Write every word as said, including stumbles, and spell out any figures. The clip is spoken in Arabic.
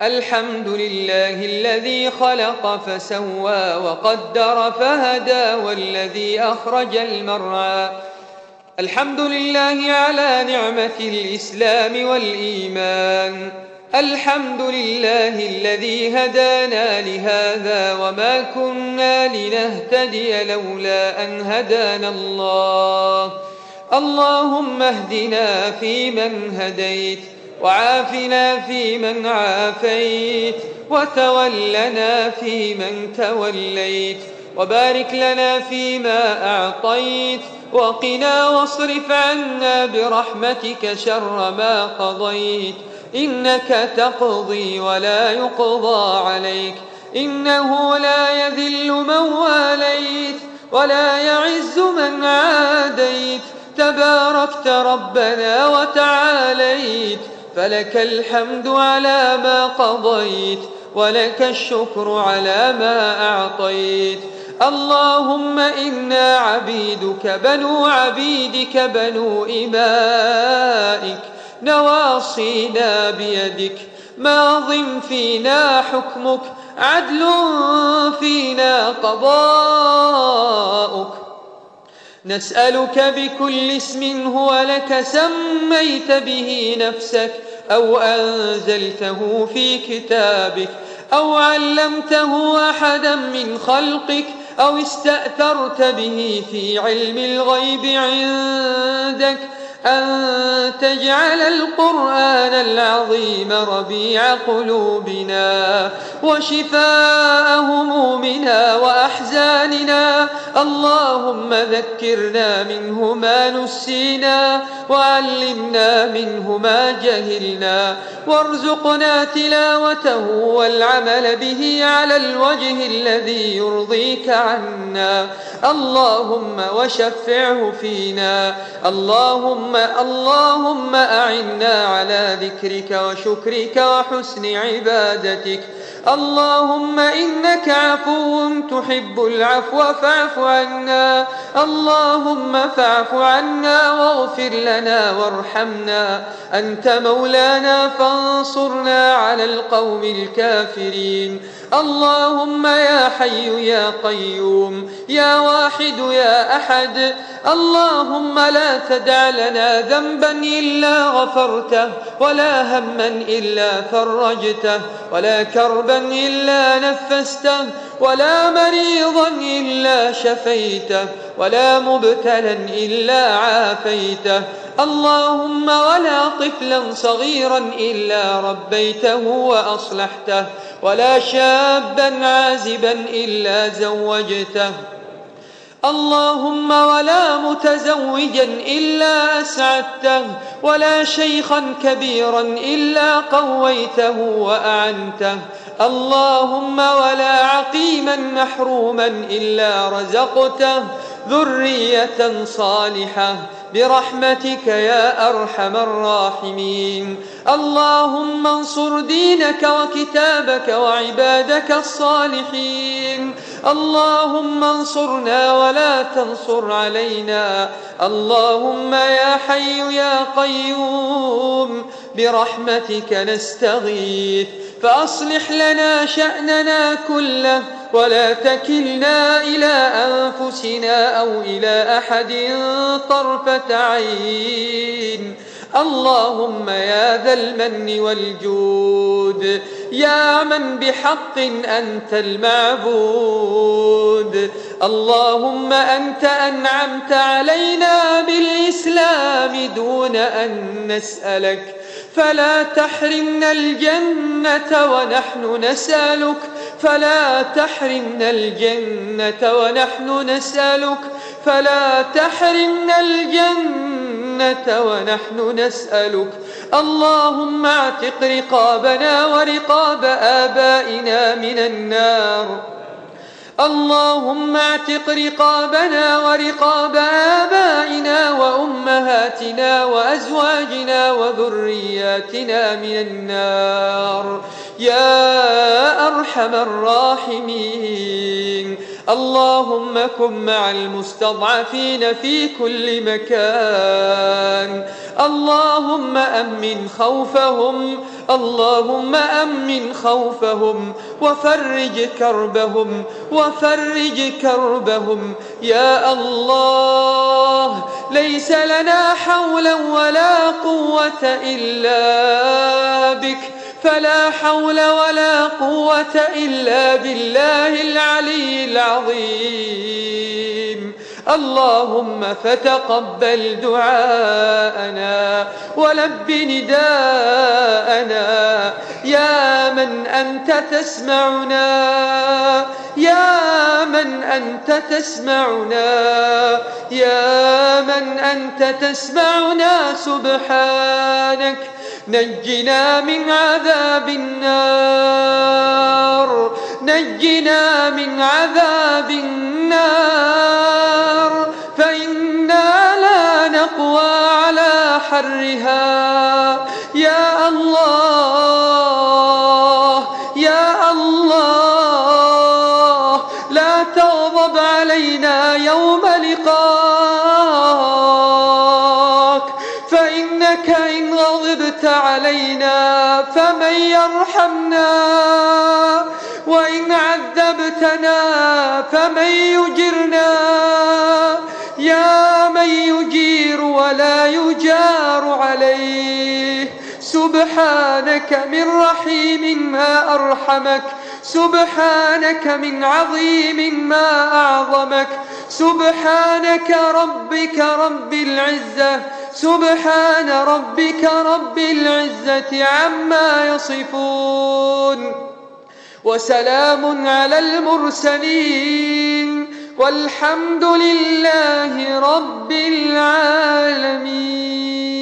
الحمد لله الذي خلق فسوى وقدر فهدى والذي أخرج المرعى. الحمد لله على نعمة الإسلام والإيمان. الحمد لله الذي هدانا لهذا وما كنا لنهتدي لولا أن هدانا الله. اللهم اهدنا فيمن هديت، وعافنا فيمن عافيت، وتولنا فيمن توليت، وبارك لنا فيما أعطيت، وقنا واصرف عنا برحمتك شر ما قضيت. إنك تقضي ولا يقضى عليك، إنه لا يذل من واليت ولا يعز من عاديت. تباركت ربنا وتعاليت، فلك الحمد على ما قضيت، ولك الشكر على ما أعطيت. اللهم إنا عبيدك بنو عبيدك بنو إمائك، نواصينا بيدك، ماض فينا حكمك، عدل فينا قضاؤك. نسألك بكل اسم هو لك سميت به نفسك أو أنزلته في كتابك أو علمته أحدا من خلقك أو استأثرت به في علم الغيب عندك، أن تجعل القرآن العظيم ربيع قلوبنا وشفاء همومنا وأحزاننا. اللهم ذكرنا منه ما نسينا، وعلمنا منه ما جهلنا، وارزقنا تلاوته والعمل به على الوجه الذي يرضيك عنا. اللهم وشفعه فينا. اللهم اللهم أعنا على ذكرك وشكرك وحسن عبادتك. اللهم إنك عفو تحب العفو فاعف عنا. اللهم فاعف عنا واغفر لنا وارحمنا. أنت مولانا فانصرنا على القوم الكافرين. اللهم يا حي يا قيوم يا واحد يا أحد، اللهم لا تدع لنا ذنبا إلا غفرته، ولا هما إلا فرجته، ولا كربا إلا نفسته، ولا مريضا إلا شفيته، ولا مبتلا إلا عافيته. اللهم ولا طفلا صغيرا إلا ربيته وأصلحته، ولا شابا عازبا إلا زوجته. اللهم ولا متزوجا إلا أسعدته، ولا شيخا كبيرا إلا قويته وأعنته. اللهم ولا عقيما محروما إلا رزقته ذرية صالحة برحمتك يا أرحم الراحمين. اللهم انصر دينك وكتابك وعبادك الصالحين. اللهم انصرنا ولا تنصر علينا. اللهم يا حي يا قيوم برحمتك نستغيث، فأصلح لنا شأننا كله، ولا تكلنا إلى أنفسنا أو إلى أحد طرفة عين. اللهم يا ذا المن والجود، يا من بحق أنت المعبود. اللهم أنت أنعمت علينا بالإسلام دون أن نسألك، فلا تحرمنا الجنة ونحن نسألك، فلا تحرمنا الجنة ونحن نسألك، فلا تحرمنا الجنة ونحن نسألك. اللهم اعتق رقابنا ورقاب آبائنا من النار. اللهم اعتق رقابنا ورقاب آبائنا وأمهاتنا وأزواجنا وذرياتنا من النار يا أرحم الراحمين. اللهم كن مع المستضعفين في كل مكان. اللهم أمن خوفهم، اللهم أمن خوفهم وفرج كربهم وفرج كربهم يا الله. ليس لنا حولا ولا قوة إلا بك، فلا حول ولا قوة إلا بالله العلي العظيم. اللهم فتقبل دعاءنا ولب نداءنا يا من أنت تسمعنا، يا من أنت تسمعنا، يا من أنت تسمعنا. سبحانك نجنا من عذاب النار، نجنا من عذاب النار، فإنا لا نقوى على حرها. يا الله يا الله لا تغضب علينا يوم لقاك، فإنك إن غضبت علينا فمن يرحمنا، وإن عذبتنا فمن يجرنا. يا من يجير ولا يجار عليه، سبحانك من رحيم ما أرحمك، سبحانك من عظيم ما أعظمك، سبحانك ربك رب العزة، سبحان ربك رب العزة عما يصفون، وسلام على المرسلين، والحمد لله رب العالمين.